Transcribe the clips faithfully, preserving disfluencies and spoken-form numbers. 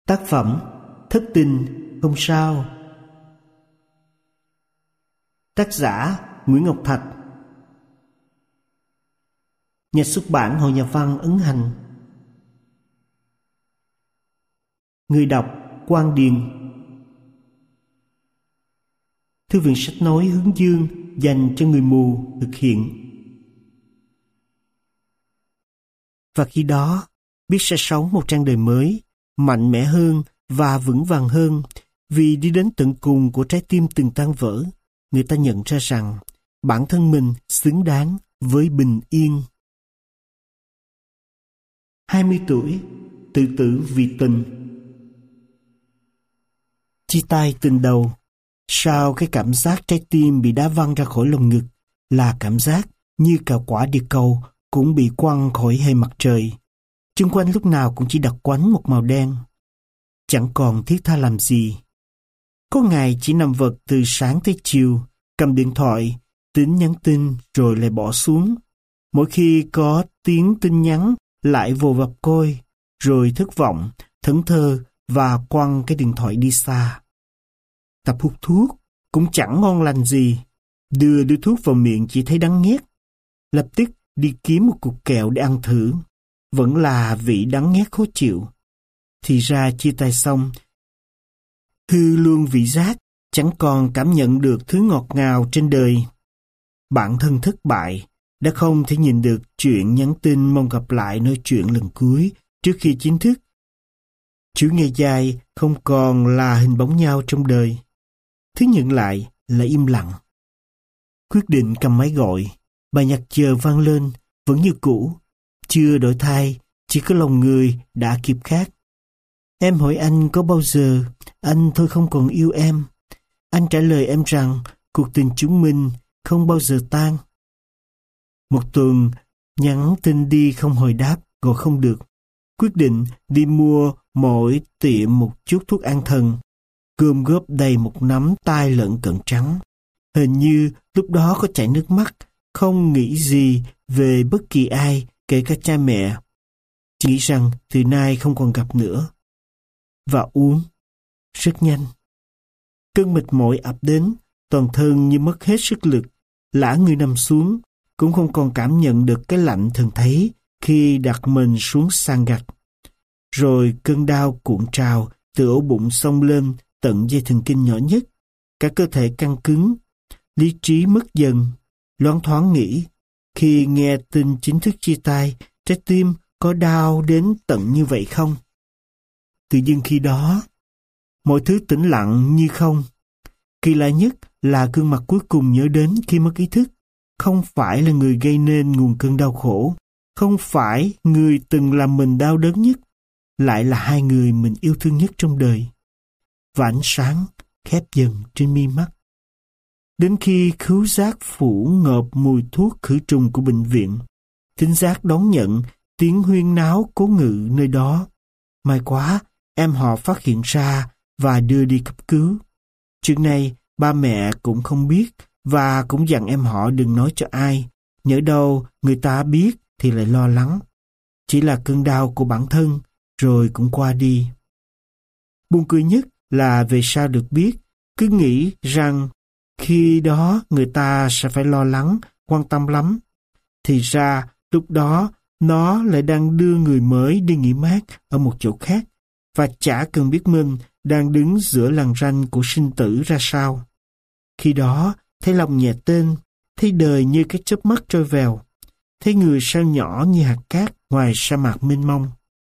Tác phẩm Thất tình không sao. Tác giả Nguyễn Ngọc Thạch. Nhà xuất bản Hội Nhà văn Ấn Hành. Người đọc Quang Điền. Thư viện sách nói Hướng Dương dành cho người mù thực hiện. Và khi đó, biết sẽ sống một trang đời mới, mạnh mẽ hơn và vững vàng hơn, vì đi đến tận cùng của trái tim từng tan vỡ, người ta nhận ra rằng bản thân mình xứng đáng với bình yên. hai mươi tuổi, tự tử vì tình. Chia tay tình đầu, sao cái cảm giác trái tim bị đá văng ra khỏi lồng ngực là cảm giác như cả quả địa cầu cũng bị quăng khỏi hệ mặt trời. Xung quanh lúc nào cũng chỉ đặc quánh một màu đen. Chẳng còn thiết tha làm gì. Có ngày chỉ nằm vật từ sáng tới chiều, cầm điện thoại, tính nhắn tin rồi lại bỏ xuống. Mỗi khi có tiếng tin nhắn lại vồ vập coi, rồi thất vọng, thẫn thờ và quăng cái điện thoại đi xa. Tập hút thuốc cũng chẳng ngon lành gì. Đưa đưa thuốc vào miệng chỉ thấy đắng nghét. Lập tức đi kiếm một cục kẹo để ăn thử. Vẫn là vị đắng nghét khó chịu. Thì ra chia tay xong, hư luôn vị giác, chẳng còn cảm nhận được thứ ngọt ngào trên đời. Bản thân thất bại, đã không thể nhìn được chuyện nhắn tin mong gặp lại nói chuyện lần cuối trước khi chính thức. Chữ ngày dài không còn là hình bóng nhau trong đời. Thứ nhận lại là im lặng. Quyết định cầm máy gọi, bài nhạc chờ vang lên, vẫn như cũ. Chưa đổi thay, chỉ có lòng người đã kịp khác. Em hỏi anh có bao giờ anh thôi không còn yêu em. Anh trả lời em rằng cuộc tình chúng mình không bao giờ tan. Một tuần nhắn tin đi không hồi đáp, gọi không được. Quyết định đi mua mỗi tiệm một chút thuốc an thần, gom góp đầy một nắm tai lợn cận trắng. Hình như lúc đó có chảy nước mắt, không nghĩ gì về bất kỳ ai, kể cả cha mẹ. Chỉ nghĩ rằng từ nay không còn gặp nữa. Và uống rất nhanh. Cơn mệt mỏi ập đến, toàn thân như mất hết sức lực. Lả người nằm xuống, cũng không còn cảm nhận được cái lạnh thường thấy khi đặt mình xuống sàn gạch. Rồi cơn đau cuộn trào từ ổ bụng xông lên tận dây thần kinh nhỏ nhất. Cả cơ thể căng cứng, lý trí mất dần. Loáng thoáng nghĩ, khi nghe tin chính thức chia tay, trái tim có đau đến tận như vậy không? Tự dưng khi đó, mọi thứ tĩnh lặng như không. Kỳ lạ nhất là gương mặt cuối cùng nhớ đến khi mất ý thức, không phải là người gây nên nguồn cơn đau khổ, không phải người từng làm mình đau đớn nhất, lại là hai người mình yêu thương nhất trong đời. Và ánh sáng khép dần trên mi mắt. Đến khi khứu giác phủ ngợp mùi thuốc khử trùng của bệnh viện, thính giác đón nhận tiếng huyên náo cố ngự nơi đó. May quá, em họ phát hiện ra và đưa đi cấp cứu. Chuyện này ba mẹ cũng không biết và cũng dặn em họ đừng nói cho ai. Nhỡ đâu người ta biết thì lại lo lắng. Chỉ là cơn đau của bản thân rồi cũng qua đi. Buồn cười nhất là về sau được biết, cứ nghĩ rằng khi đó người ta sẽ phải lo lắng, quan tâm lắm. Thì ra lúc đó nó lại đang đưa người mới đi nghỉ mát ở một chỗ khác và chả cần biết mình đang đứng giữa làn ranh của sinh tử ra sao. Khi đó thấy lòng nhẹ tên, thấy đời như cái chớp mắt trôi vèo, thấy người sao nhỏ như hạt cát ngoài sa mạc mênh mông.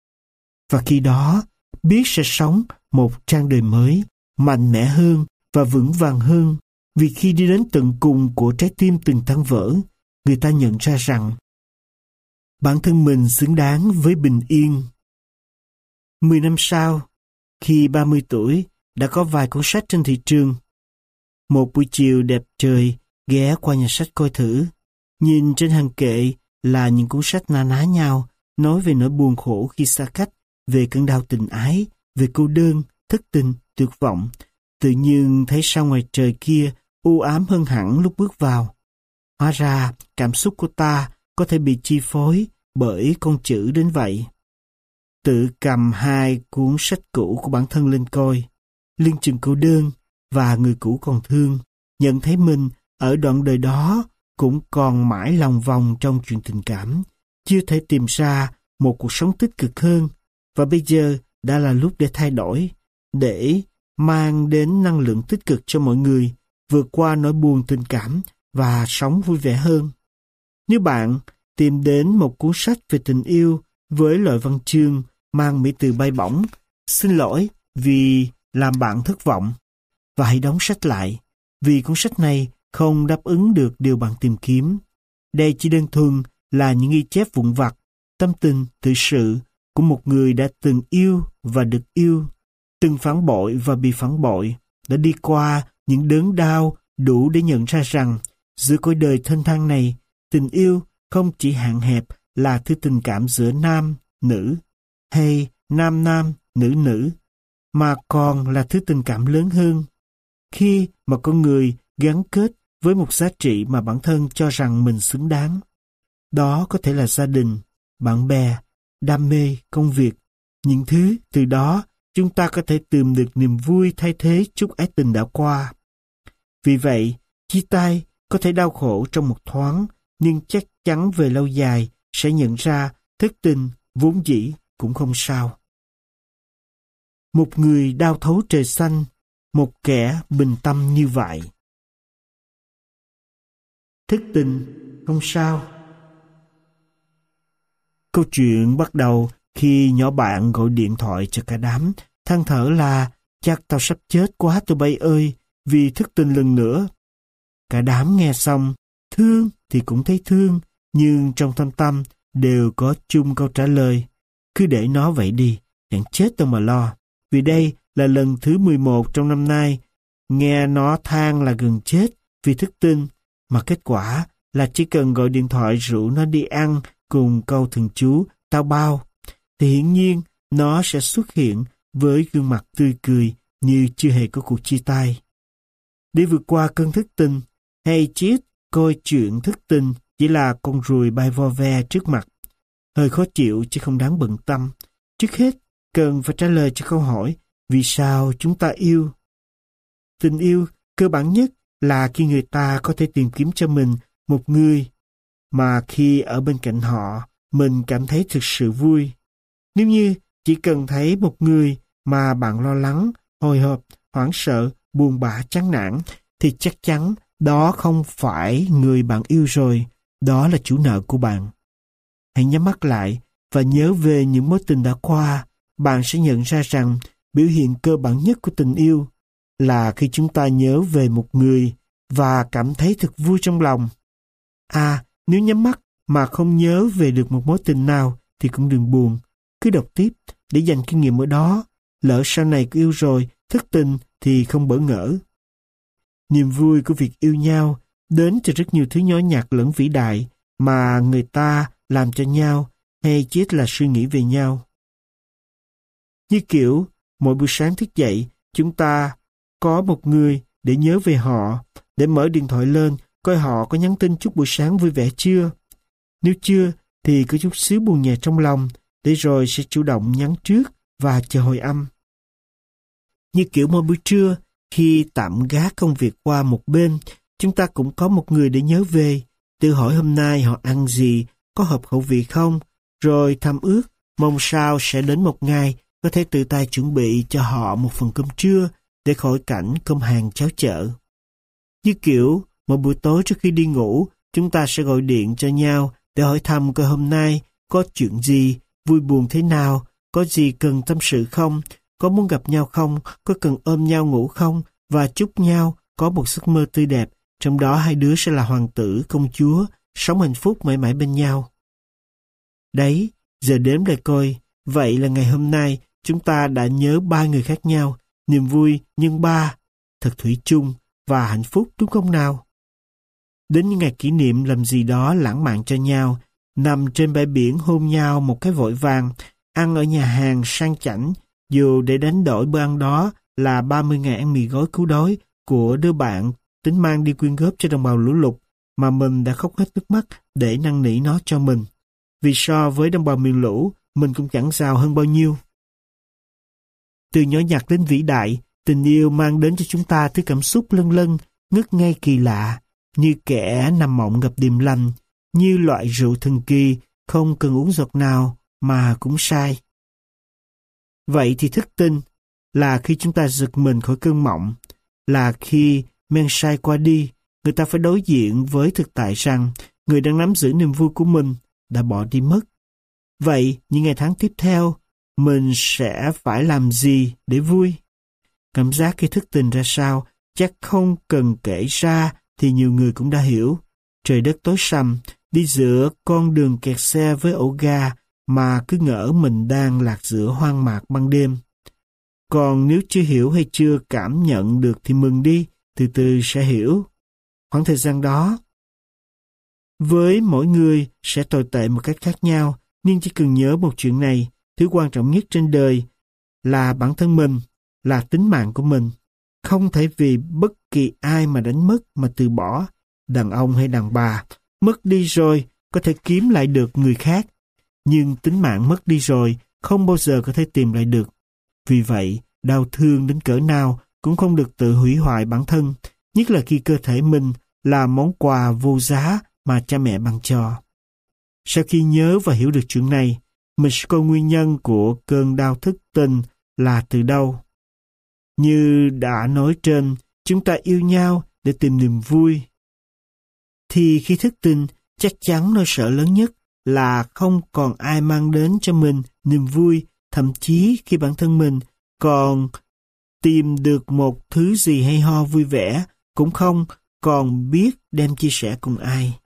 Và khi đó biết sẽ sống một trang đời mới, mạnh mẽ hơn và vững vàng hơn, vì khi đi đến tận cùng của trái tim từng tan vỡ, người ta nhận ra rằng bản thân mình xứng đáng với bình yên. Mười năm sau, khi ba mươi tuổi, đã có vài cuốn sách trên thị trường. Một buổi chiều đẹp trời, ghé qua nhà sách coi thử. Nhìn trên hàng kệ là những cuốn sách na ná nhau, nói về nỗi buồn khổ khi xa cách, về cơn đau tình ái, về cô đơn, thất tình, tuyệt vọng. Tự nhiên thấy sao ngoài trời kia u ám hơn hẳn lúc bước vào. Hóa ra, cảm xúc của ta có thể bị chi phối bởi con chữ đến vậy. tự cầm hai cuốn sách cũ của bản thân lên coi. Lưng chừng cô đơn và người cũ còn thương, nhận thấy mình ở đoạn đời đó cũng còn mãi lòng vòng trong chuyện tình cảm, chưa thể tìm ra một cuộc sống tích cực hơn, và bây giờ đã là lúc để thay đổi, để mang đến năng lượng tích cực cho mọi người, vượt qua nỗi buồn tình cảm và sống vui vẻ hơn. Nếu bạn tìm đến một cuốn sách về tình yêu với loại văn chương mang mỹ từ bay bổng, xin lỗi vì làm bạn thất vọng, và hãy đóng sách lại, vì cuốn sách này không đáp ứng được điều bạn tìm kiếm. Đây chỉ đơn thuần là những ghi chép vụn vặt, tâm tình, tự sự của một người đã từng yêu và được yêu, từng phản bội và bị phản bội, đã đi qua những đớn đau đủ để nhận ra rằng giữa cõi đời thênh thang này, tình yêu không chỉ hạn hẹp là thứ tình cảm giữa nam, nữ, hay nam nam, nữ nữ, mà còn là thứ tình cảm lớn hơn. Khi mà con người gắn kết với một giá trị mà bản thân cho rằng mình xứng đáng. Đó có thể là gia đình, bạn bè, đam mê, công việc. Những thứ từ đó chúng ta có thể tìm được niềm vui thay thế chút ái tình đã qua. Vì vậy, chia tay có thể đau khổ trong một thoáng, nhưng chắc chắn về lâu dài sẽ nhận ra thất tình vốn dĩ cũng không sao. Một người đau thấu trời xanh, một kẻ bình tâm như vậy. Thất tình không sao. Câu chuyện bắt đầu khi nhỏ bạn gọi điện thoại cho cả đám, than thở là chắc tao sắp chết quá tụi bay ơi, vì thất tình lần nữa. Cả đám nghe xong, thương thì cũng thấy thương, nhưng trong thâm tâm đều có chung câu trả lời. Cứ để nó vậy đi, chẳng chết đâu mà lo. Vì đây là lần thứ mười một trong năm nay, nghe nó than là gần chết vì thất tình, mà kết quả là chỉ cần gọi điện thoại rủ nó đi ăn cùng câu thần chú tao bao, thì hiển nhiên nó sẽ xuất hiện với gương mặt tươi cười như chưa hề có cuộc chia tay. Để vượt qua cơn thất tình, hay chết coi chuyện thất tình chỉ là con ruồi bay vo ve trước mặt, hơi khó chịu chứ không đáng bận tâm. Trước hết, cần phải trả lời cho câu hỏi vì sao chúng ta yêu. Tình yêu cơ bản nhất là khi người ta có thể tìm kiếm cho mình một người mà khi ở bên cạnh họ, mình cảm thấy thực sự vui. Nếu như chỉ cần thấy một người mà bạn lo lắng, hồi hộp, hoảng sợ, buồn bã, chán nản, thì chắc chắn đó không phải người bạn yêu rồi, đó là chủ nợ của bạn. Hãy nhắm mắt lại và nhớ về những mối tình đã qua, bạn sẽ nhận ra rằng biểu hiện cơ bản nhất của tình yêu là khi chúng ta nhớ về một người và cảm thấy thật vui trong lòng. À, nếu nhắm mắt mà không nhớ về được một mối tình nào thì cũng đừng buồn, cứ đọc tiếp để dành kinh nghiệm ở đó. Lỡ sau này có yêu rồi, thất tình thì không bỡ ngỡ. Niềm vui của việc yêu nhau đến từ rất nhiều thứ nhỏ nhặt lẫn vĩ đại mà người ta làm cho nhau, hay chỉ là suy nghĩ về nhau. Như kiểu, mỗi buổi sáng thức dậy, chúng ta có một người để nhớ về họ, để mở điện thoại lên, coi họ có nhắn tin chúc buổi sáng vui vẻ chưa. Nếu chưa, thì có chút xíu buồn nhẹ trong lòng, để rồi sẽ chủ động nhắn trước và chờ hồi âm. Như kiểu mỗi buổi trưa, khi tạm gác công việc qua một bên, chúng ta cũng có một người để nhớ về, tự hỏi hôm nay họ ăn gì, có hợp khẩu vị không, rồi thầm ước, mong sao sẽ đến một ngày có thể tự tay chuẩn bị cho họ một phần cơm trưa để khỏi cảnh cơm hàng cháo chợ. Như kiểu, một buổi tối trước khi đi ngủ, chúng ta sẽ gọi điện cho nhau để hỏi thăm coi hôm nay có chuyện gì, vui buồn thế nào, có gì cần tâm sự không, có muốn gặp nhau không, có cần ôm nhau ngủ không, và chúc nhau có một giấc mơ tươi đẹp, trong đó hai đứa sẽ là hoàng tử, công chúa, sống hạnh phúc mãi mãi bên nhau. Đấy, giờ đếm lại coi, vậy là ngày hôm nay chúng ta đã nhớ ba người khác nhau, niềm vui nhân ba, thật thủy chung và hạnh phúc đúng không nào? Đến những ngày kỷ niệm làm gì đó lãng mạn cho nhau, nằm trên bãi biển hôn nhau một cái vội vàng, ăn ở nhà hàng sang chảnh, dù để đánh đổi bữa ăn đó là ba mươi ngày ăn mì gói cứu đói của đứa bạn tính mang đi quyên góp cho đồng bào lũ lụt, mà mình đã khóc hết nước mắt để năn nỉ nó cho mình. Vì so với đồng bào miền lũ, mình cũng chẳng giàu hơn bao nhiêu. Từ nhỏ nhặt đến vĩ đại, tình yêu mang đến cho chúng ta thứ cảm xúc lân lân, ngất ngây kỳ lạ, như kẻ nằm mộng gặp điềm lành, như loại rượu thần kỳ, không cần uống giọt nào mà cũng sai. Vậy thì thức tinh là khi chúng ta giật mình khỏi cơn mộng, là khi men say qua đi, người ta phải đối diện với thực tại rằng người đang nắm giữ niềm vui của mình đã bỏ đi mất. Vậy, những ngày tháng tiếp theo, mình sẽ phải làm gì để vui? Cảm giác khi thức tỉnh ra sao, chắc không cần kể ra thì nhiều người cũng đã hiểu. Trời đất tối sầm, đi giữa con đường kẹt xe với ổ ga mà cứ ngỡ mình đang lạc giữa hoang mạc ban đêm. Còn nếu chưa hiểu hay chưa cảm nhận được thì mừng đi, từ từ sẽ hiểu. Khoảng thời gian đó, với mỗi người sẽ tồi tệ một cách khác nhau, nhưng chỉ cần nhớ một chuyện này, thứ quan trọng nhất trên đời là bản thân mình, là tính mạng của mình. Không thể vì bất kỳ ai mà đánh mất mà từ bỏ, đàn ông hay đàn bà. Mất đi rồi có thể kiếm lại được người khác, nhưng tính mạng mất đi rồi không bao giờ có thể tìm lại được. Vì vậy, đau thương đến cỡ nào cũng không được tự hủy hoại bản thân, nhất là khi cơ thể mình là món quà vô giá mà cha mẹ ban cho. Sau khi nhớ và hiểu được chuyện này, mình sẽ coi nguyên nhân của cơn đau thức tình là từ đâu. Như đã nói trên, chúng ta yêu nhau để tìm niềm vui. Thì khi thức tình, chắc chắn nỗi sợ lớn nhất là không còn ai mang đến cho mình niềm vui, thậm chí khi bản thân mình còn tìm được một thứ gì hay ho vui vẻ, cũng không còn biết đem chia sẻ cùng ai.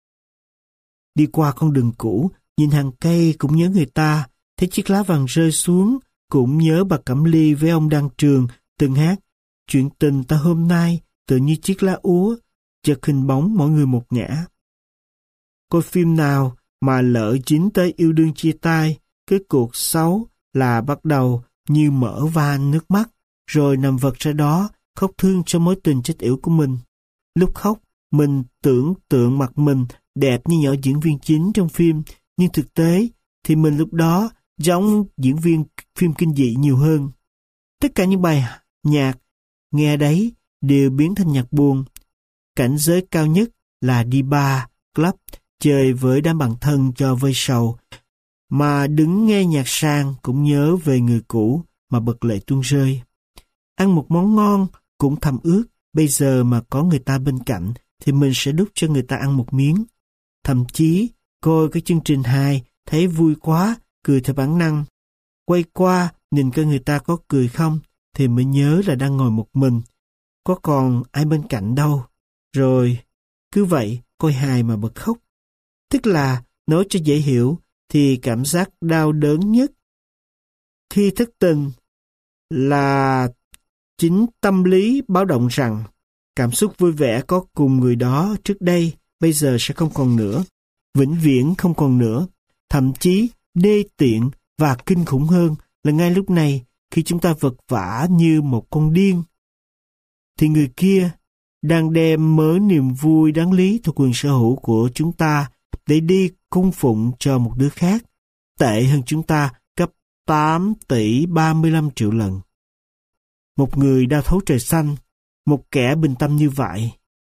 Đi qua con đường cũ, nhìn hàng cây cũng nhớ người ta, thấy chiếc lá vàng rơi xuống, cũng nhớ bà Cẩm Ly với ông Đăng Trường từng hát chuyện tình ta hôm nay tự như chiếc lá úa, chợt hình bóng mỗi người một ngã. Coi phim nào mà lỡ dính tới yêu đương chia tay, kết cuộc xấu là bắt đầu như mở van nước mắt, rồi nằm vật ra đó khóc thương cho mối tình chết yểu của mình. Lúc khóc, mình tưởng tượng mặt mình đẹp như nhỏ diễn viên chính trong phim, nhưng thực tế thì mình lúc đó giống diễn viên phim kinh dị nhiều hơn. Tất cả những bài nhạc nghe đấy đều biến thành nhạc buồn. Cảnh giới cao nhất là đi bar, club, chơi với đám bạn thân cho vơi sầu, mà đứng nghe nhạc sang cũng nhớ về người cũ mà bật lệ tuôn rơi. Ăn một món ngon cũng thầm ước bây giờ mà có người ta bên cạnh thì mình sẽ đút cho người ta ăn một miếng. Thậm chí coi cái chương trình hài thấy vui quá, cười theo bản năng. Quay qua nhìn coi người ta có cười không thì mới nhớ là đang ngồi một mình, có còn ai bên cạnh đâu. Rồi cứ vậy coi hài mà bật khóc. Tức là nói cho dễ hiểu thì cảm giác đau đớn nhất khi thức tình là chính tâm lý báo động rằng cảm xúc vui vẻ có cùng người đó trước đây bây giờ sẽ không còn nữa, vĩnh viễn không còn nữa. Thậm chí đê tiện và kinh khủng hơn là ngay lúc này khi chúng ta vật vã như một con điên thì người kia đang đem mớ niềm vui đáng lý thuộc quyền sở hữu của chúng ta để đi cung phụng cho một đứa khác, tệ hơn chúng ta gấp tám tỷ ba mươi lăm triệu lần. Một người đau thấu trời xanh, một kẻ bình tâm như vậy,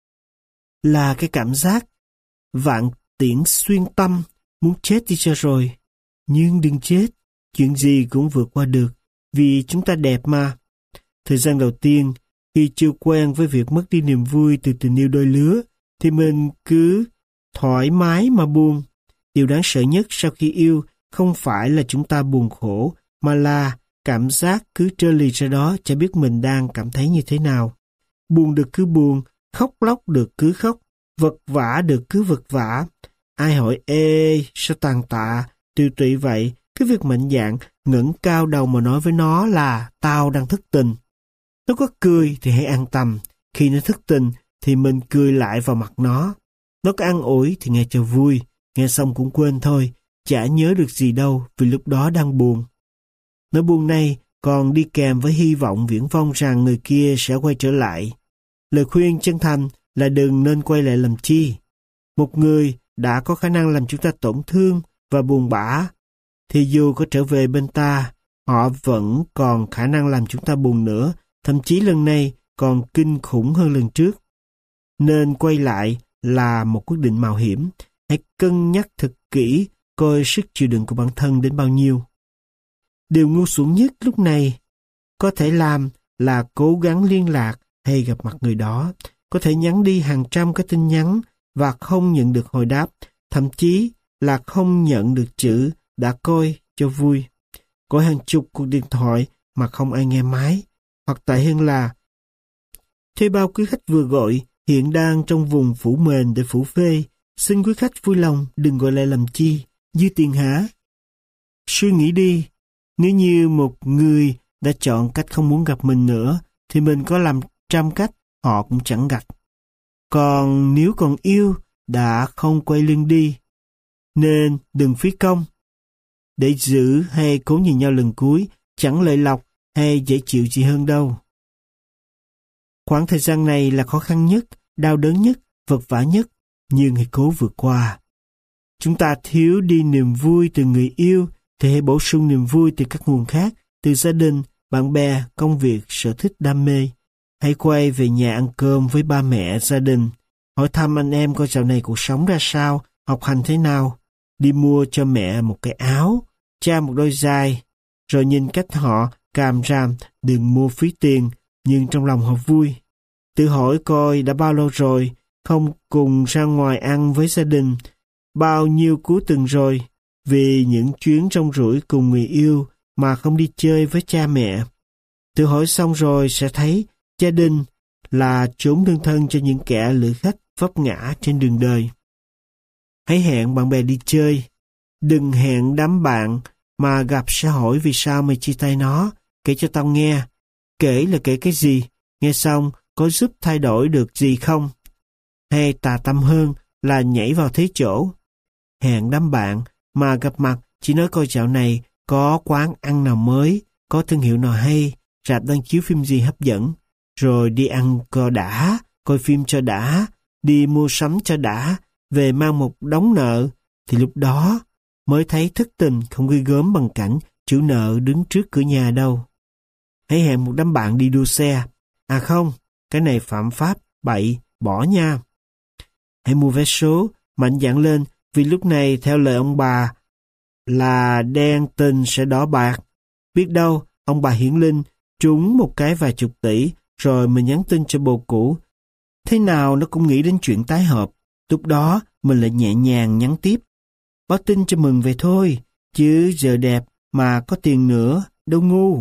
là cái cảm giác vạn tiễn xuyên tâm, muốn chết đi cho rồi. Nhưng đừng chết, chuyện gì cũng vượt qua được, vì chúng ta đẹp mà. Thời gian đầu tiên, khi chưa quen với việc mất đi niềm vui từ tình yêu đôi lứa, thì mình cứ thoải mái mà buồn. Điều đáng sợ nhất sau khi yêu không phải là chúng ta buồn khổ, mà là cảm giác cứ trơ lì ra đó chả biết mình đang cảm thấy như thế nào. Buồn được cứ buồn, khóc lóc được cứ khóc, vật vã được cứ vật vã. Ai hỏi ê, sao tàn tạ, tiêu tụy vậy, cái việc mạnh dạn ngẩng cao đầu mà nói với nó là tao đang thức tình. Nó có cười thì hãy an tâm, khi nó thức tình thì mình cười lại vào mặt nó. Nó có an ủi thì nghe cho vui, nghe xong cũng quên thôi, chả nhớ được gì đâu vì lúc đó đang buồn. Nỗi buồn này còn đi kèm với hy vọng viển vông rằng người kia sẽ quay trở lại. Lời khuyên chân thành là đừng nên quay lại làm chi. Một người đã có khả năng làm chúng ta tổn thương và buồn bã thì dù có trở về bên ta, họ vẫn còn khả năng làm chúng ta buồn nữa, thậm chí lần này còn kinh khủng hơn lần trước. Nên quay lại là một quyết định mạo hiểm. Hãy cân nhắc thật kỹ coi sức chịu đựng của bản thân đến bao nhiêu. Điều ngu xuẩn nhất lúc này có thể làm là cố gắng liên lạc hay gặp mặt người đó, có thể nhắn đi hàng trăm cái tin nhắn và không nhận được hồi đáp, thậm chí là không nhận được chữ đã coi cho vui. Gọi hàng chục cuộc điện thoại mà không ai nghe máy, hoặc tệ hơn là thuê bao quý khách vừa gọi hiện đang trong vùng phủ mền để phủ phê, xin quý khách vui lòng đừng gọi lại làm chi, dư tiền hả? Suy nghĩ đi, nếu như một người đã chọn cách không muốn gặp mình nữa, thì mình có làm trăm cách họ cũng chẳng gặp. Còn nếu còn yêu, đã không quay lưng đi, nên đừng phí công. Để giữ hay cố nhìn nhau lần cuối, chẳng lợi lộc hay dễ chịu gì hơn đâu. Khoảng thời gian này là khó khăn nhất, đau đớn nhất, vật vã nhất, nhưng hãy cố vượt qua. Chúng ta thiếu đi niềm vui từ người yêu, thì hãy bổ sung niềm vui từ các nguồn khác, từ gia đình, bạn bè, công việc, sở thích, đam mê. Hãy quay về nhà ăn cơm với ba mẹ, gia đình, hỏi thăm anh em coi dạo này cuộc sống ra sao, học hành thế nào, đi mua cho mẹ một cái áo, cha một đôi giày, rồi nhìn cách họ càm ràm đừng mua phí tiền, nhưng trong lòng họ vui. Tự hỏi coi đã bao lâu rồi không cùng ra ngoài ăn với gia đình, bao nhiêu cuối tuần rồi, vì những chuyến rong ruổi cùng người yêu mà không đi chơi với cha mẹ. Tự hỏi xong rồi sẽ thấy gia đình là chốn nương thân cho những kẻ lữ khách vấp ngã trên đường đời. Hãy hẹn bạn bè đi chơi, đừng hẹn đám bạn mà gặp sẽ hỏi vì sao mày chia tay nó, kể cho tao nghe. Kể là kể cái gì, nghe xong có giúp thay đổi được gì không? Hay tà tâm hơn là nhảy vào thế chỗ. Hẹn đám bạn mà gặp mặt chỉ nói coi dạo này có quán ăn nào mới, có thương hiệu nào hay, rạp đang chiếu phim gì hấp dẫn, rồi đi ăn cho đã, coi phim cho đã, đi mua sắm cho đã, về mang một đống nợ, thì lúc đó mới thấy thất tình không ghê gớm bằng cảnh chủ nợ đứng trước cửa nhà đâu. Hãy hẹn một đám bạn đi đua xe. À không, cái này phạm pháp, bậy, bỏ nha. Hãy mua vé số, mạnh dạn lên, vì lúc này theo lời ông bà là đen tình sẽ đỏ bạc. Biết đâu, ông bà hiển linh trúng một cái vài chục tỷ, rồi mình nhắn tin cho bồ cũ. Thế nào nó cũng nghĩ đến chuyện tái hợp. Lúc đó mình lại nhẹ nhàng nhắn tiếp. Báo tin cho mừng về thôi, chứ giờ đẹp mà có tiền nữa, đâu ngu.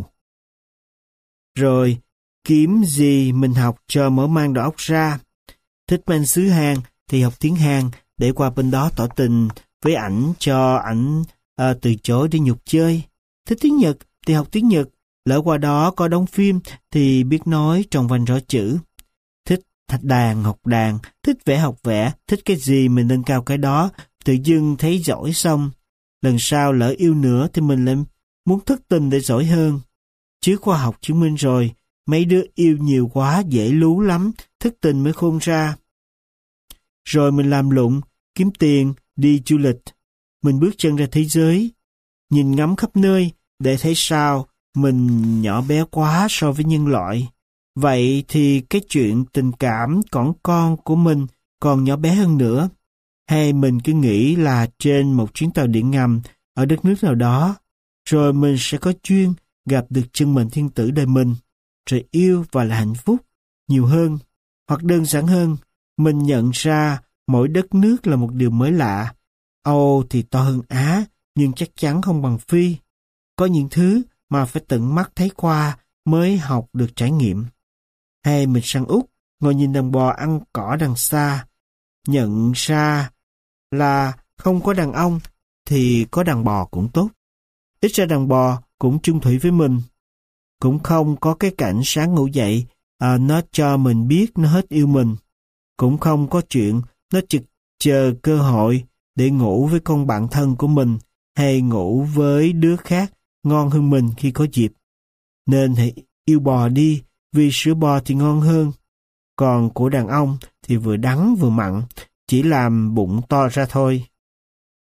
Rồi, kiếm gì mình học cho mở mang đầu óc ra. Thích men xứ Hàn thì học tiếng Hàn, để qua bên đó tỏ tình với ảnh cho ảnh à, từ chối đi nhục chơi. Thích tiếng Nhật thì học tiếng Nhật, lỡ qua đó có đóng phim thì biết nói tròn vành rõ chữ. Thích thạch đàn học đàn, thích vẽ học vẽ, thích cái gì mình nâng cao cái đó, tự dưng thấy giỏi xong. Lần sau lỡ yêu nữa thì mình lại muốn thất tình để giỏi hơn. Chứ khoa học chứng minh rồi, mấy đứa yêu nhiều quá dễ lú lắm, thất tình mới khôn ra. Rồi mình làm lụng, kiếm tiền, đi du lịch. Mình bước chân ra thế giới, nhìn ngắm khắp nơi để thấy sao mình nhỏ bé quá so với nhân loại. Vậy thì cái chuyện tình cảm còn con của mình còn nhỏ bé hơn nữa. Hay mình cứ nghĩ là trên một chuyến tàu điện ngầm ở đất nước nào đó, rồi mình sẽ có duyên gặp được chân mệnh thiên tử đời mình, rồi yêu và là hạnh phúc nhiều hơn. Hoặc đơn giản hơn, mình nhận ra mỗi đất nước là một điều mới lạ. Âu thì to hơn Á, nhưng chắc chắn không bằng Phi. Có những thứ mà phải tận mắt thấy qua mới học được trải nghiệm. Hay mình sang Úc, ngồi nhìn đàn bò ăn cỏ đằng xa, nhận ra là không có đàn ông thì có đàn bò cũng tốt. Ít ra đàn bò cũng chung thủy với mình. Cũng không có cái cảnh sáng ngủ dậy à, nó cho mình biết nó hết yêu mình. Cũng không có chuyện nó trực chờ cơ hội để ngủ với con bạn thân của mình hay ngủ với đứa khác ngon hơn mình khi có dịp. Nên hãy yêu bò đi, vì sữa bò thì ngon hơn. Còn của đàn ông thì vừa đắng vừa mặn, chỉ làm bụng to ra thôi.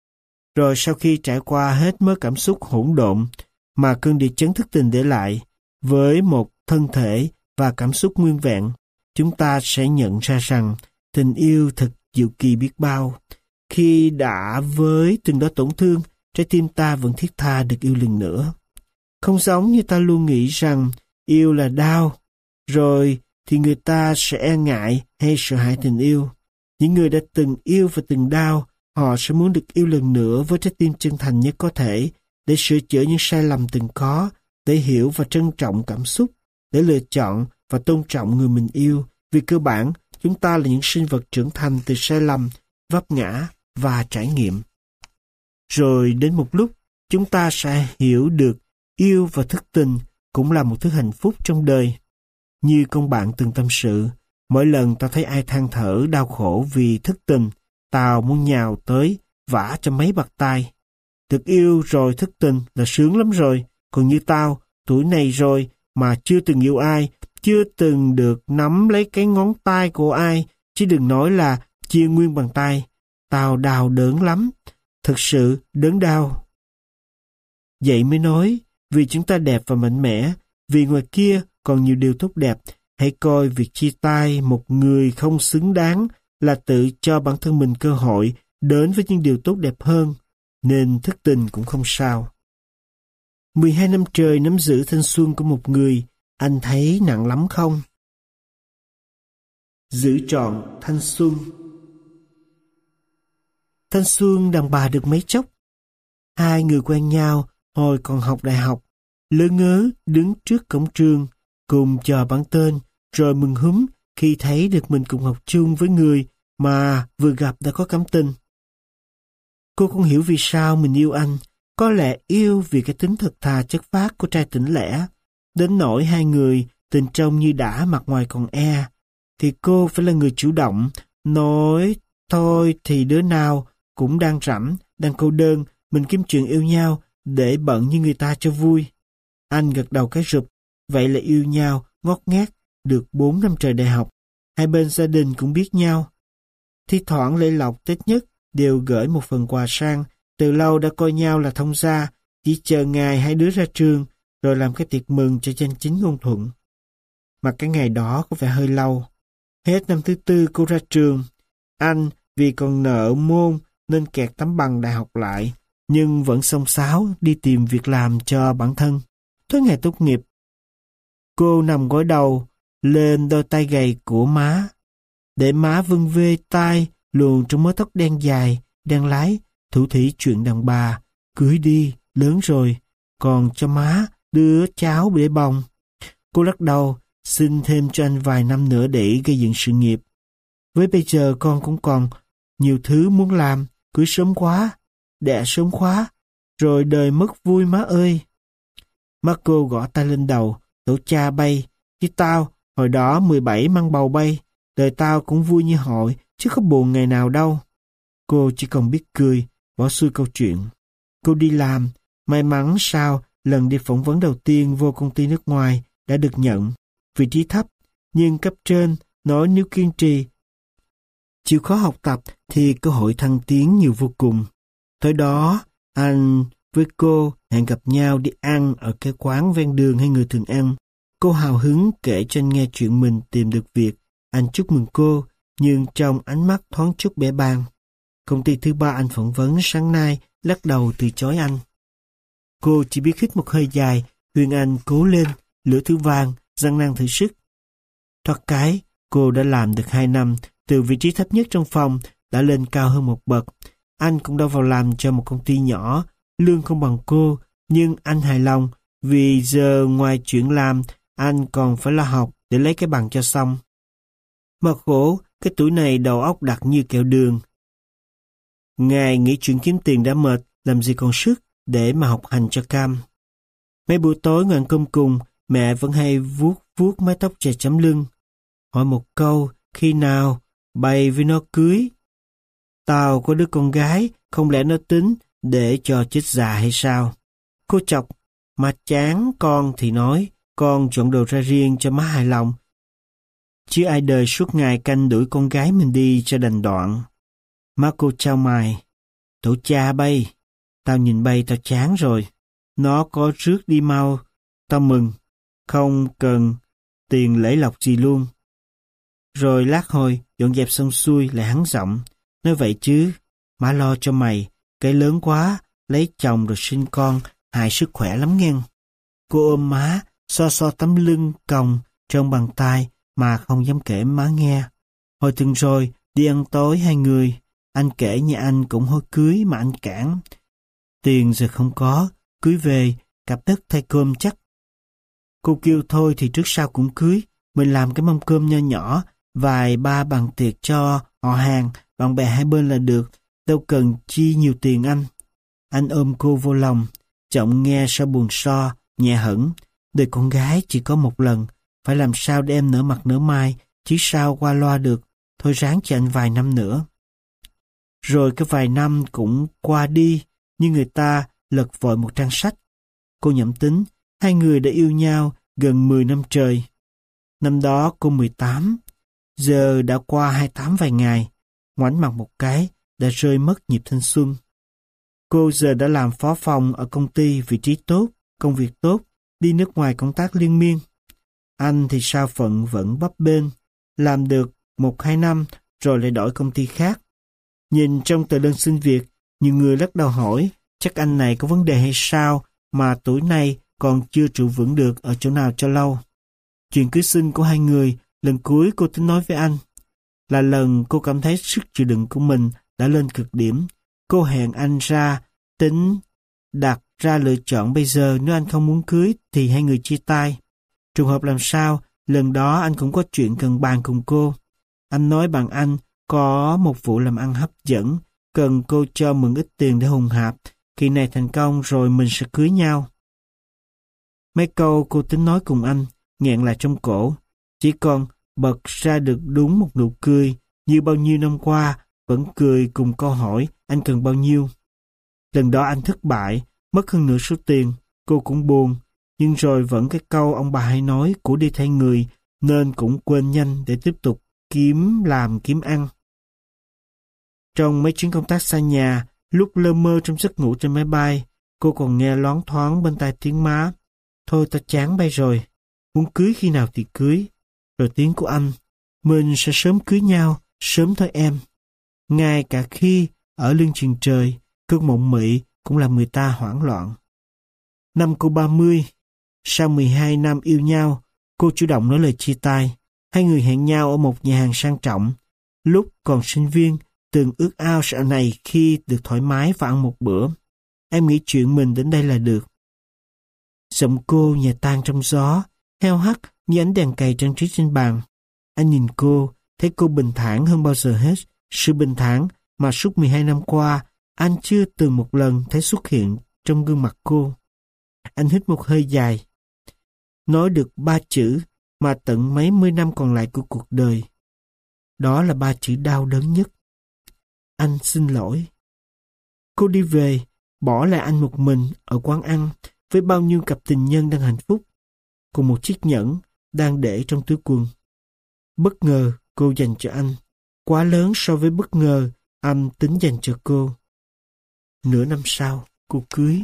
Rồi sau khi trải qua hết mớ cảm xúc hỗn độn mà cơn địa chấn thức tình để lại, với một thân thể và cảm xúc nguyên vẹn, chúng ta sẽ nhận ra rằng tình yêu thật diệu kỳ biết bao. Khi đã với từng đó tổn thương, trái tim ta vẫn thiết tha được yêu lần nữa. Không giống như ta luôn nghĩ rằng yêu là đau, rồi thì người ta sẽ e ngại hay sợ hãi tình yêu. Những người đã từng yêu và từng đau, họ sẽ muốn được yêu lần nữa với trái tim chân thành nhất có thể, để sửa chữa những sai lầm từng có, để hiểu và trân trọng cảm xúc, để lựa chọn và tôn trọng người mình yêu. Vì cơ bản, chúng ta là những sinh vật trưởng thành từ sai lầm, vấp ngã và trải nghiệm. Rồi đến một lúc, chúng ta sẽ hiểu được yêu và thức tình cũng là một thứ hạnh phúc trong đời. Như con bạn từng tâm sự, mỗi lần tao thấy ai than thở đau khổ vì thức tình, tao muốn nhào tới vả cho mấy bạt tai. Được yêu rồi thức tình là sướng lắm rồi, còn như tao, tuổi này rồi mà chưa từng yêu ai, chưa từng được nắm lấy cái ngón tay của ai, chứ đừng nói là chia nguyên bàn tay. Tao đau đớn lắm, thực sự đớn đau. Vậy mới nói, vì chúng ta đẹp và mạnh mẽ, vì ngoài kia còn nhiều điều tốt đẹp, hãy coi việc chia tay một người không xứng đáng là tự cho bản thân mình cơ hội đến với những điều tốt đẹp hơn, nên thức tình cũng không sao. mười hai năm trời nắm giữ thanh xuân của một người, anh thấy nặng lắm không? Giữ trọn thanh xuân. Thanh xuân đàn bà được mấy chốc. Hai người quen nhau hồi còn học đại học, lớ ngớ đứng trước cổng trường, cùng chờ bảng tên, rồi mừng húm khi thấy được mình cùng học chung với người mà vừa gặp đã có cảm tình. Cô không hiểu vì sao mình yêu anh, có lẽ yêu vì cái tính thật thà chất phác của trai tỉnh lẻ, đến nỗi hai người tình trông như đã mặt ngoài còn e, thì cô phải là người chủ động, nói thôi thì đứa nào cũng đang rảnh, đang cô đơn, mình kiếm chuyện yêu nhau để bận như người ta cho vui. Anh gật đầu cái rụp, vậy là yêu nhau ngót nghét được bốn năm trời đại học. Hai bên gia đình cũng biết nhau. Thi thoảng lễ lộc Tết nhất đều gửi một phần quà sang, từ lâu đã coi nhau là thông gia, chỉ chờ ngày hai đứa ra trường rồi làm cái tiệc mừng cho chân chính ngôn thuận. Mà cái ngày đó có vẻ hơi lâu. Hết năm thứ tư cô ra trường, anh vì còn nợ môn nên kẹt tấm bằng đại học lại, nhưng vẫn xông xáo đi tìm việc làm cho bản thân. Tới ngày tốt nghiệp, cô nằm gối đầu lên đôi tay gầy của má, để má vân vê tai luồn trong mớ tóc đen dài, đen lái, thủ thỉ chuyện đàn bà, cưới đi, lớn rồi, còn cho má đứa cháu để bồng. Cô lắc đầu, xin thêm cho anh vài năm nữa để gây dựng sự nghiệp. Với bây giờ con cũng còn nhiều thứ muốn làm, cưới sớm quá, đẻ sớm quá, rồi đời mất vui má ơi. Má cô gõ tay lên đầu, tổ cha bay, chứ tao, hồi đó mười bảy mang bầu bay, đời tao cũng vui như hội, chứ không buồn ngày nào đâu. Cô chỉ còn biết cười, bỏ xuôi câu chuyện. Cô đi làm, may mắn sao lần đi phỏng vấn đầu tiên vô công ty nước ngoài đã được nhận. Vị trí thấp, nhưng cấp trên nói nếu kiên trì, chịu khó học tập thì cơ hội thăng tiến nhiều vô cùng. Tới đó, anh với cô hẹn gặp nhau đi ăn ở cái quán ven đường hay người thường ăn. Cô hào hứng kể cho anh nghe chuyện mình tìm được việc. Anh chúc mừng cô, nhưng trong ánh mắt thoáng chút bẽ bàng. Công ty thứ ba anh phỏng vấn sáng nay lắc đầu từ chối anh. Cô chỉ biết hít một hơi dài, khuyên anh cố lên, lửa thứ vàng, răng nang thử sức. Thoát cái, cô đã làm được hai năm, từ vị trí thấp nhất trong phòng đã lên cao hơn một bậc. Anh cũng đã vào làm cho một công ty nhỏ, lương không bằng cô, nhưng anh hài lòng vì giờ ngoài chuyện làm, anh còn phải lo học để lấy cái bằng cho xong. Mà khổ, cái tuổi này đầu óc đặc như kẹo đường. Ngày nghĩ chuyện kiếm tiền đã mệt, làm gì còn sức để mà học hành cho cam. Mấy buổi tối ngồi ăn cơm cùng, mẹ vẫn hay vuốt vuốt mái tóc chà chấm lưng. Hỏi một câu, khi nào bày với nó cưới? Tao có đứa con gái, không lẽ nó tính để cho chết già hay sao? Cô chọc, mà chán con thì nói, con chọn đồ ra riêng cho má hài lòng. Chứ ai đời suốt ngày canh đuổi con gái mình đi cho đành đoạn. Má cô trao mày, tổ cha bay, Tao nhìn bay tao chán rồi. Nó có rước đi mau, tao mừng. Không cần tiền lễ lộc gì luôn. Rồi lát hồi, dọn dẹp xong xuôi lại hắn giọng. Nói vậy chứ, má lo cho mày, cái lớn quá, lấy chồng rồi sinh con, hại sức khỏe lắm nghe. Cô ôm má, so so tấm lưng còng trong bàn tay mà không dám kể má nghe. Hồi từng rồi, đi ăn tối hai người, anh kể nhà anh cũng hối cưới mà anh cản. Tiền giờ không có, cưới về, cặp đất thay cơm chắc. Cô kêu thôi thì trước sau cũng cưới, mình làm cái mâm cơm nho nhỏ, vài ba bàn tiệc cho họ hàng, bạn bè hai bên là được, đâu cần chi nhiều tiền anh. Anh ôm cô vô lòng, giọng nghe sao buồn so, nhẹ hẳn. Đời con gái chỉ có một lần, phải làm sao để em nở mặt nở mai, chỉ sao qua loa được, thôi ráng cho anh vài năm nữa. Rồi cái vài năm cũng qua đi, như người ta lật vội một trang sách. Cô nhẩm tính, hai người đã yêu nhau gần mười năm trời. Năm đó cô mười tám, giờ đã qua hai mươi tám vài ngày, ngoảnh mặt một cái, đã rơi mất nhịp thanh xuân. Cô giờ đã làm phó phòng ở công ty, vị trí tốt, công việc tốt, đi nước ngoài công tác liên miên. Anh thì sao phận vẫn bấp bênh, làm được một hai năm rồi lại đổi công ty khác. Nhìn trong tờ đơn xin việc, nhiều người lắc đầu hỏi, chắc anh này có vấn đề hay sao mà tuổi này còn chưa trụ vững được ở chỗ nào cho lâu. Chuyện cưới xin của hai người, lần cuối cô tính nói với anh, là lần cô cảm thấy sức chịu đựng của mình đã lên cực điểm. Cô hẹn anh ra, tính đặt ra lựa chọn bây giờ, nếu anh không muốn cưới thì hai người chia tay. Trường hợp làm sao, lần đó anh cũng có chuyện cần bàn cùng cô. Anh nói bằng anh có một vụ làm ăn hấp dẫn, cần cô cho mượn ít tiền để hùng hạp, kỳ này thành công rồi mình sẽ cưới nhau. Mấy câu cô tính nói cùng anh, nghẹn lại trong cổ, chỉ còn bật ra được đúng một nụ cười, như bao nhiêu năm qua, vẫn cười cùng câu hỏi anh cần bao nhiêu. Lần đó anh thất bại, mất hơn nửa số tiền, cô cũng buồn, nhưng rồi vẫn cái câu ông bà hay nói, của đi thay người, nên cũng quên nhanh để tiếp tục kiếm làm kiếm ăn. Trong mấy chuyến công tác xa nhà, lúc lơ mơ trong giấc ngủ trên máy bay, cô còn nghe loáng thoáng bên tai tiếng má, thôi ta chán bay rồi, muốn cưới khi nào thì cưới. Rồi tiếng của anh, mình sẽ sớm cưới nhau, sớm thôi em. Ngay cả khi ở lưng chừng trời, cơn mộng mị cũng làm người ta hoảng loạn. Năm cô ba mươi, sau mười hai năm yêu nhau, cô chủ động nói lời chia tay. Hai người hẹn nhau ở một nhà hàng sang trọng. Lúc còn sinh viên, từng ước ao sau này khi được thoải mái và ăn một bữa. Em nghĩ chuyện mình đến đây là được. Giọng cô nhẹ tan trong gió, heo hắt như ánh đèn cầy trang trí trên bàn. Anh nhìn cô, thấy cô bình thản hơn bao giờ hết. Sự bình thản mà suốt mười hai năm qua, anh chưa từng một lần thấy xuất hiện trong gương mặt cô. Anh hít một hơi dài, nói được ba chữ mà tận mấy mươi năm còn lại của cuộc đời. Đó là ba chữ đau đớn nhất. Anh xin lỗi. Cô đi về, bỏ lại anh một mình ở quán ăn với bao nhiêu cặp tình nhân đang hạnh phúc, cùng một chiếc nhẫn đang để trong túi quần. Bất ngờ cô dành cho anh, quá lớn so với bất ngờ anh tính dành cho cô. Nửa năm sau, cô cưới.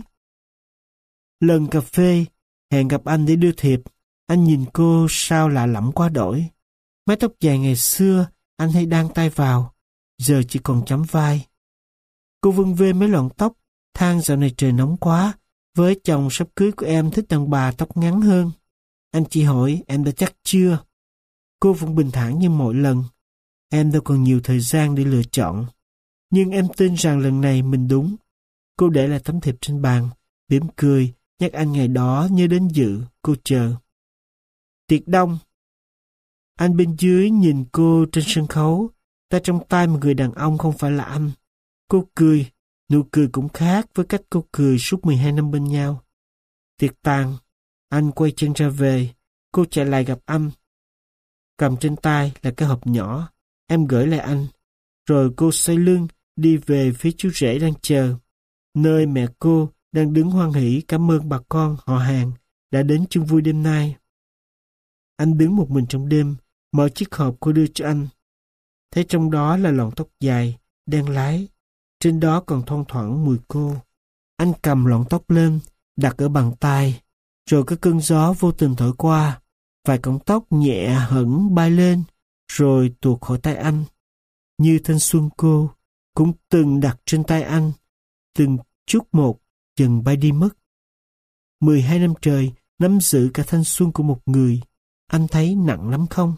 Lần cà phê, hẹn gặp anh để đưa thiệp, anh nhìn cô sao lạ lẫm quá đổi. Mái tóc dài ngày xưa, anh hay đan tay vào, giờ chỉ còn chấm vai. Cô vân vê mấy lọn tóc, than dạo này trời nóng quá, với chồng sắp cưới của em thích đàn bà tóc ngắn hơn. Anh chỉ hỏi em đã chắc chưa? Cô vẫn bình thản như mọi lần. Em đâu còn nhiều thời gian để lựa chọn. Nhưng em tin rằng lần này mình đúng. Cô để lại tấm thiệp trên bàn, mỉm cười, nhắc anh ngày đó nhớ đến dự, cô chờ. Tiệc đông. Anh bên dưới nhìn cô trên sân khấu, ta trong tay một người đàn ông không phải là anh. Cô cười, nụ cười cũng khác với cách cô cười suốt mười hai năm bên nhau. Tiệc tàn, anh quay chân ra về, cô chạy lại gặp anh. Cầm trên tay là cái hộp nhỏ, em gửi lại anh. Rồi cô xoay lưng, đi về phía chú rể đang chờ, nơi mẹ cô đang đứng hoan hỉ cảm ơn bà con họ hàng đã đến chung vui đêm nay. Anh đứng một mình trong đêm, mở chiếc hộp cô đưa cho anh. Thấy trong đó là lọn tóc dài, đen lái, trên đó còn thoang thoảng mùi cô. Anh cầm lọn tóc lên, đặt ở bàn tay, rồi có cơn gió vô tình thổi qua, vài cọng tóc nhẹ hẳn bay lên, rồi tuột khỏi tay anh. Như thanh xuân cô cũng từng đặt trên tay anh, từng chút một dần bay đi mất. Mười hai năm trời nắm giữ cả thanh xuân của một người, anh thấy nặng lắm không?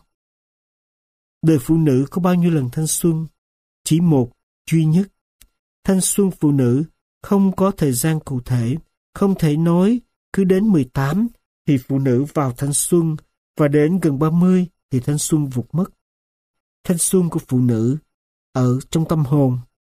Đời phụ nữ có bao nhiêu lần thanh xuân? Chỉ một, duy nhất. Thanh xuân phụ nữ không có thời gian cụ thể, không thể nói cứ đến mười tám thì phụ nữ vào thanh xuân và đến gần ba mươi thì thanh xuân vụt mất. Thanh xuân của phụ nữ ở trong tâm hồn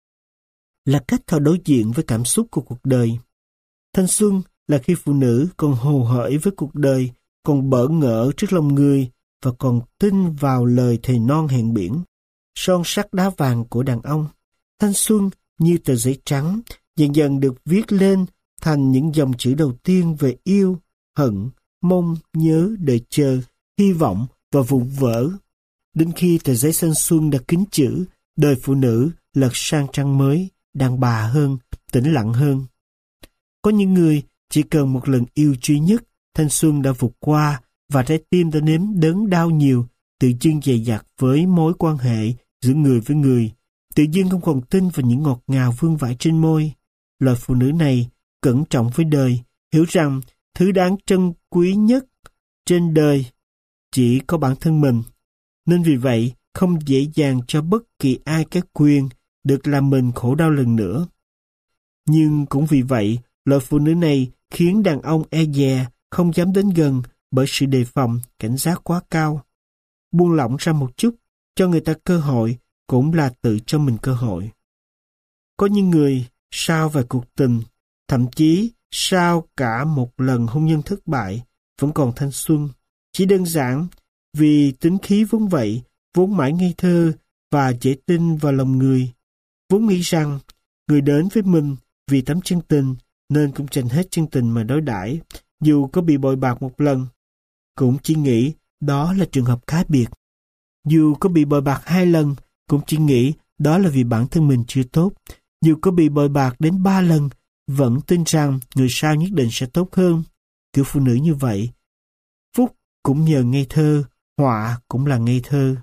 là cách họ đối diện với cảm xúc của cuộc đời. Thanh xuân là khi phụ nữ còn hồ hởi với cuộc đời, còn bỡ ngỡ trước lòng người và còn tin vào lời thề non hẹn biển, son sắt đá vàng của đàn ông. Thanh xuân như tờ giấy trắng, dần dần được viết lên thành những dòng chữ đầu tiên về yêu, hận, mong, nhớ, đợi chờ, hy vọng và vụn vỡ. Đến khi tờ giấy thanh xuân đã kín chữ, đời phụ nữ lật sang trang mới, đàn bà hơn, tĩnh lặng hơn. Có những người chỉ cần một lần yêu duy nhất, thanh xuân đã vụt qua và trái tim đã nếm đớn đau nhiều, tự dưng dày dặt với mối quan hệ giữa người với người, tự dưng không còn tin vào những ngọt ngào vương vãi trên môi. Loại phụ nữ này cẩn trọng với đời, hiểu rằng thứ đáng trân quý nhất trên đời chỉ có bản thân mình, nên vì vậy không dễ dàng cho bất kỳ ai cái quyền được làm mình khổ đau lần nữa. Nhưng cũng vì vậy, loại phụ nữ này khiến đàn ông e dè, không dám đến gần bởi sự đề phòng, cảnh giác quá cao. Buông lỏng ra một chút, cho người ta cơ hội, cũng là tự cho mình cơ hội. Có những người sau vài cuộc tình, thậm chí sau cả một lần hôn nhân thất bại, vẫn còn thanh xuân. Chỉ đơn giản vì tính khí vốn vậy, vốn mãi ngây thơ và dễ tin vào lòng người. Vốn nghĩ rằng người đến với mình vì tấm chân tình nên cũng dành hết chân tình mà đối đãi, dù có bị bội bạc một lần. Cũng chỉ nghĩ đó là trường hợp khác biệt. Dù có bị bội bạc hai lần, cũng chỉ nghĩ đó là vì bản thân mình chưa tốt. Dù có bị bội bạc đến ba lần, vẫn tin rằng người sau nhất định sẽ tốt hơn. Kiểu phụ nữ như vậy, phúc cũng nhờ ngây thơ, họa cũng là ngây thơ.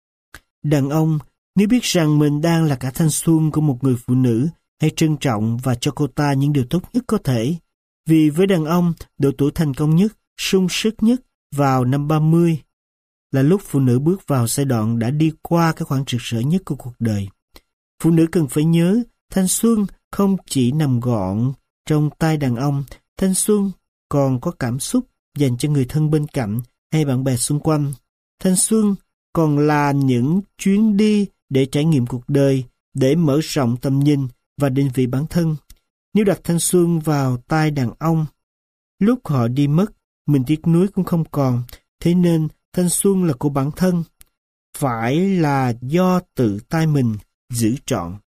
Đàn ông, nếu biết rằng mình đang là cả thanh xuân của một người phụ nữ, hãy trân trọng và cho cô ta những điều tốt nhất có thể. Vì với đàn ông, độ tuổi thành công nhất, sung sức nhất vào năm ba mươi là lúc phụ nữ bước vào giai đoạn đã đi qua cái khoảng rực rỡ nhất của cuộc đời. Phụ nữ cần phải nhớ, thanh xuân không chỉ nằm gọn trong tay đàn ông, thanh xuân còn có cảm xúc dành cho người thân bên cạnh hay bạn bè xung quanh. Thanh xuân còn là những chuyến đi để trải nghiệm cuộc đời, để mở rộng tầm nhìn và định vị bản thân. Nếu đặt thanh xuân vào tay đàn ông, lúc họ đi mất, mình tiếc nuối cũng không còn. Thế nên thanh xuân là của bản thân, phải là do tự tay mình giữ trọn.